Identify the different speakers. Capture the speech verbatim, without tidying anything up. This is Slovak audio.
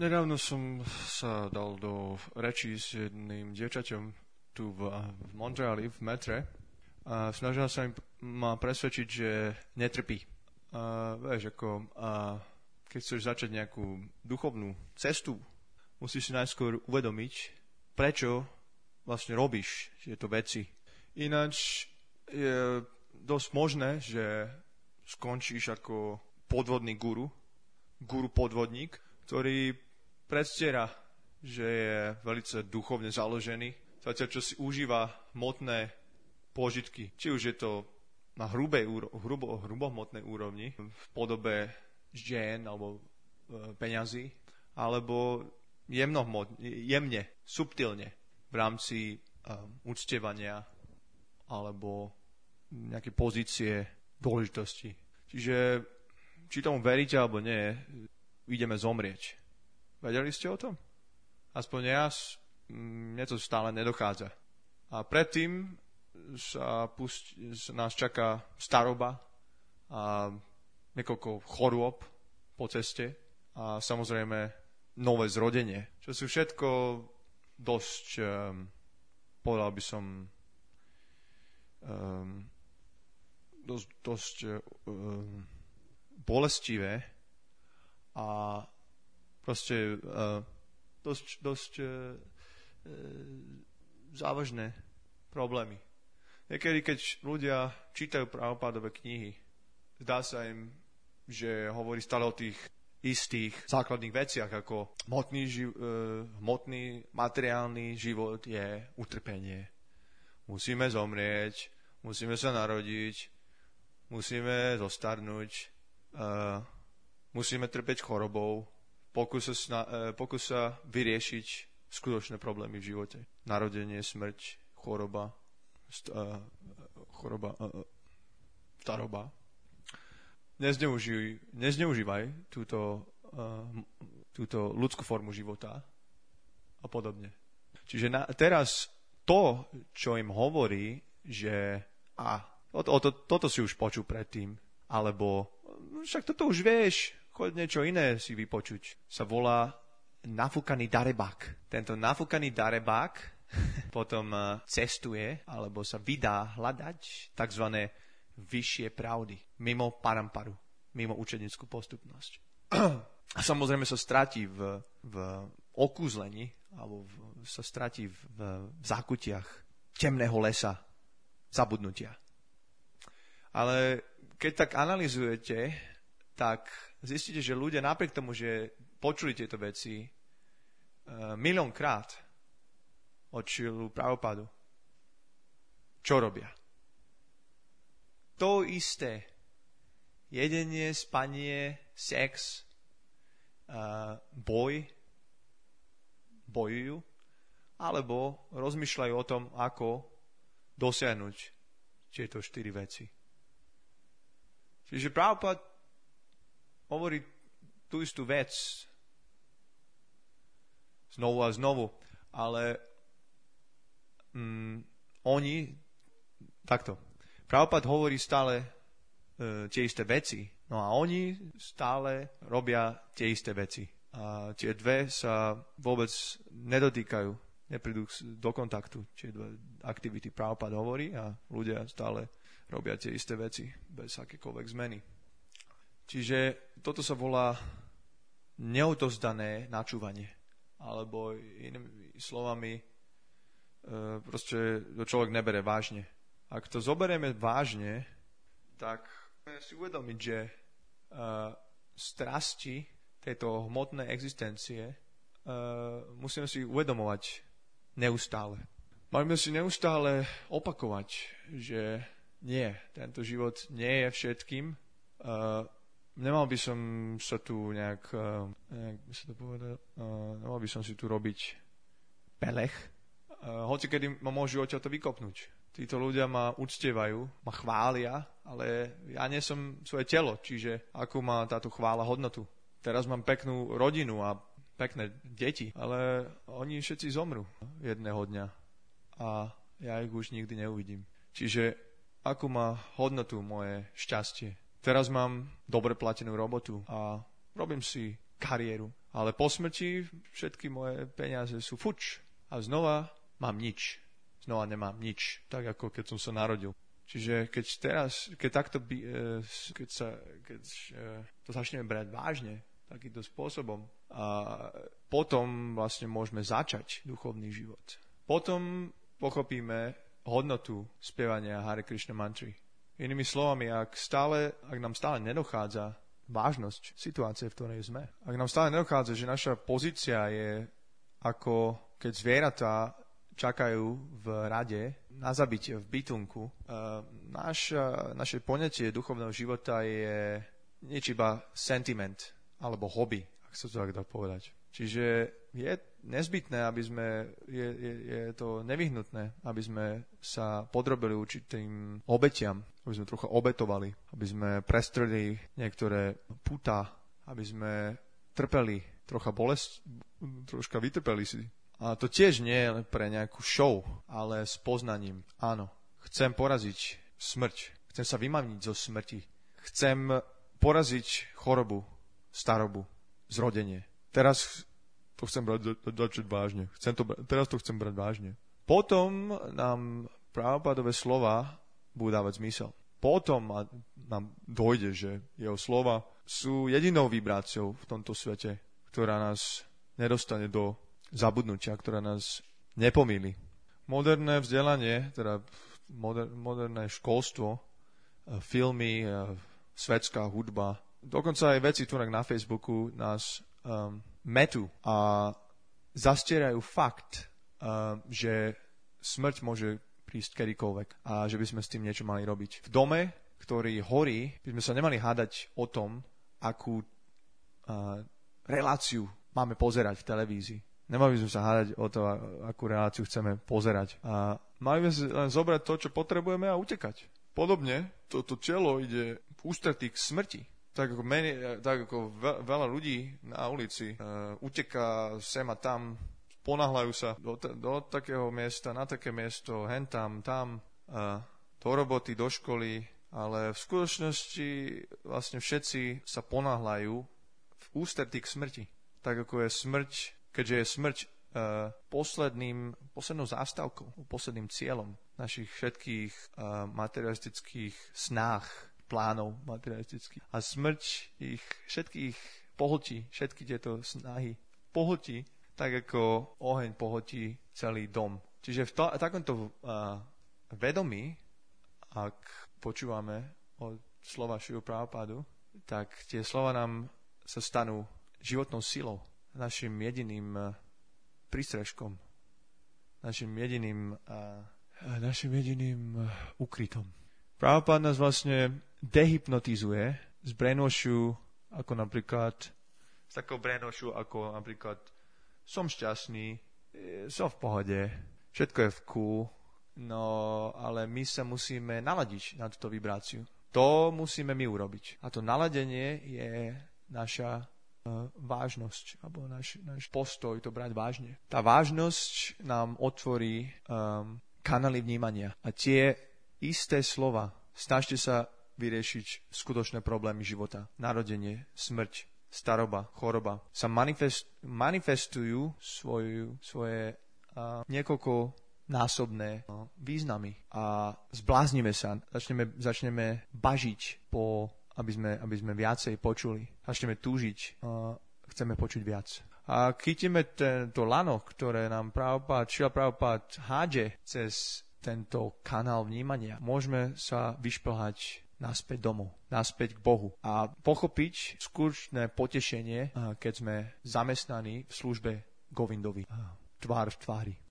Speaker 1: Nedávno som sa dal do rečí s jedným dievčaťom tu v, v Montreali, v metre. A snažila sa im, ma presvedčiť, že netrpí. A vieš, ako a keď chceš začať nejakú duchovnú cestu, musíš si najskôr uvedomiť, prečo vlastne robíš tieto veci. Ináč je dosť možné, že skončíš ako podvodný guru, guru podvodník, ktorý predstiera, že je veľmi duchovne založený, zatiaľ čo si užíva hmotné požitky. Či už je to na hrubej, hrubo, hrubohmotnej úrovni, v podobe žien alebo e, peňazí, alebo jemnohmotne, jemne, subtilne, v rámci um, uctievania alebo nejaké pozície dôležitosti. Čiže, či tomu veríte alebo nie, ideme zomrieť. Vedeli ste o tom? Aspoň ja, mne to stále nedochádza. A predtým sa pust, nás čaká staroba a niekoľko chorôb po ceste a samozrejme nové zrodenie. Čo sú všetko dosť, um, povedal by som, um, dosť, dosť um, bolestivé a proste uh, dosť, dosť uh, uh, závažné problémy. Niekedy, keď ľudia čítajú Prabhupádove knihy, zdá sa im, že hovorí stále o tých istých základných veciach, ako hmotný, živ- uh, hmotný materiálny život je utrpenie. Musíme zomrieť, musíme sa narodiť, musíme zostarnúť, uh, musíme trpeť chorobou, pokus sa, sna- uh, pokus sa vyriešiť skutočné problémy v živote. Narodenie, smrť, choroba, st- uh, choroba, uh, staroba. Nezneužívaj, nezneužívaj túto, uh, túto ľudskú formu života a podobne. Čiže na, teraz to, čo im hovorí, že a, o, o to, toto si už počul predtým, alebo však toto už vieš, choď niečo iné si vypočuť, sa volá nafúkaný darebák. Tento nafúkaný darebák potom uh, cestuje, alebo sa vydá hľadať takzvané vyššie pravdy, mimo paramparu, mimo učenickú postupnosť. A samozrejme sa stratí v, v okúzlení, alebo v, sa stratí v, v, v zákutiach temného lesa zabudnutia. Ale keď tak analyzujete, tak zistíte, že ľudia napriek tomu, že počuli tieto veci uh, miliónkrát od Šilu Prabhupádu, čo robia? To isté. Jedenie, spanie, sex, uh, boj, bojujú, alebo rozmýšľajú o tom, ako dosiahnuť tieto štyri veci. Čiže Prabhupád hovorí tú istú vec znovu a znovu, ale mm, oni takto. Prabhupád hovorí stále e, tie isté veci, no a oni stále robia tie isté veci. A tie dve sa vôbec nedotýkajú, neprídu do kontaktu. Tie dve aktivity Prabhupád hovorí a ľudia stále robia tie isté veci bez akékoľvek zmeny. Čiže toto sa volá neodovzdané načúvanie. Alebo inými slovami, e, proste to človek nebere vážne. Ak to zoberieme vážne, tak musíme si uvedomiť, že uh, strasti tejto hmotnej existencie uh, musíme si uvedomovať neustále. Máme si neustále opakovať, že nie, tento život nie je všetkým. Uh, nemal by som sa tu nejak, uh, nejak by sa to povedal, uh, nemal by som si tu robiť pelech, uh, hoci kedy ma môžu odtiaľ to vykopnúť. Títo ľudia ma uctievajú, ma chvália, ale ja nie som svoje telo, čiže akú má táto chvála hodnotu. Teraz mám peknú rodinu a pekné deti, ale oni všetci zomrú jedného dňa a ja ich už nikdy neuvidím. Čiže akú má hodnotu moje šťastie. Teraz mám dobre platenú robotu a robím si kariéru. Ale po smrti všetky moje peniaze sú fuč. A znova mám nič. Znova nemám nič. Tak ako keď som sa narodil. Čiže keď teraz, keď takto by, keď sa, keď to začneme brať vážne, takýmto spôsobom, a potom vlastne môžeme začať duchovný život. Potom pochopíme hodnotu spievania Hare Krishna mantry. Inými slovami, ak, stále, ak nám stále nedochádza vážnosť situácie, v ktorej sme, ak nám stále nedochádza, že naša pozícia je ako keď zvieratá čakajú v rade na zabitie v bytunku, naš, naše poňatie duchovného života je nič iba sentiment alebo hobby, ak sa to tak dá povedať. Čiže je nezbytné, aby sme, je, je, je to nevyhnutné, aby sme sa podrobili určitým obetiam, aby sme trocha obetovali, aby sme prestrelili niektoré putá, aby sme trpeli trocha bolesť, troška vytrpeli si. A to tiež nie je pre nejakú show, ale s poznaním. Áno, chcem poraziť smrť, chcem sa vymaniť zo smrti, chcem poraziť chorobu, starobu, zrodenie. Teraz to chcem brať začať vážne. Chcem to, teraz to chcem brať vážne. Potom nám Prabhupádove slova budú dávať zmysel. Potom nám dojde, že jeho slova sú jedinou vibráciou v tomto svete, ktorá nás nedostane do zabudnutia, ktorá nás nepomýli. Moderné vzdelanie, teda moder, moderné školstvo, filmy, svetská hudba, dokonca aj veci tu na Facebooku nás um, metu a zastierajú fakt, um, že smrť môže prísť kedykoľvek a že by sme s tým niečo mali robiť. V dome, ktorý horí, by sme sa nemali hádať o tom, akú uh, reláciu máme pozerať v televízii. Nemali by sme sa hádať o to, akú reláciu chceme pozerať. A mali by sme len zobrať to, čo potrebujeme a utekať. Podobne, toto telo ide v ústretí k smrti. Tak ako, menej, tak ako veľa ľudí na ulici uh, uteká sem a tam, ponáhľajú sa do, do takého miesta, na také miesto, hen tam, tam, uh, do roboty, do školy, ale v skutočnosti vlastne všetci sa ponáhľajú v ústretí k smrti. Tak ako je smrť, keďže je smrť uh, posledným, poslednou zástavkou, posledným cieľom našich všetkých uh, materialistických snách, plánov materialistických. A smrť ich všetkých pohltí, všetky tieto snahy pohltí, tak ako oheň pohltí celý dom. Čiže v to, takomto uh, vedomí, ak počúvame od slova Šilu Prabhupádu, tak tie slova nám sa stanú životnou silou, našim jediným uh, prístrežkom, našim jediným, uh, našim jediným uh, ukrytom. Prabhupád nás vlastne dehypnotizuje z brainwashu, ako napríklad, z takého brainwashu, ako napríklad som šťastný, som v pohode, všetko je v cool, no ale my sa musíme naladiť na túto vibráciu. To musíme my urobiť. A to naladenie je naša uh, vážnosť, alebo náš, náš postoj to brať vážne. Tá vážnosť nám otvorí um, kanály vnímania. A tie isté slova, snažte sa vyriešiť skutočné problémy života. Narodenie, smrť, staroba, choroba sa manifest, manifestujú svoju, svoje uh, niekoľko násobné uh, významy a zbláznime sa, začneme, začneme bažiť po, aby sme, aby sme viacej počuli, začneme túžiť, uh, chceme počuť viac. A chytíme tento lano, ktoré nám Prabhupád, Šrila Prabhupád hádže cez tento kanál vnímania, môžeme sa vyšplhať naspäť domov, naspäť k Bohu a pochopiť skutočné potešenie, keď sme zamestnaní v službe Govindovi, tvár v tvári.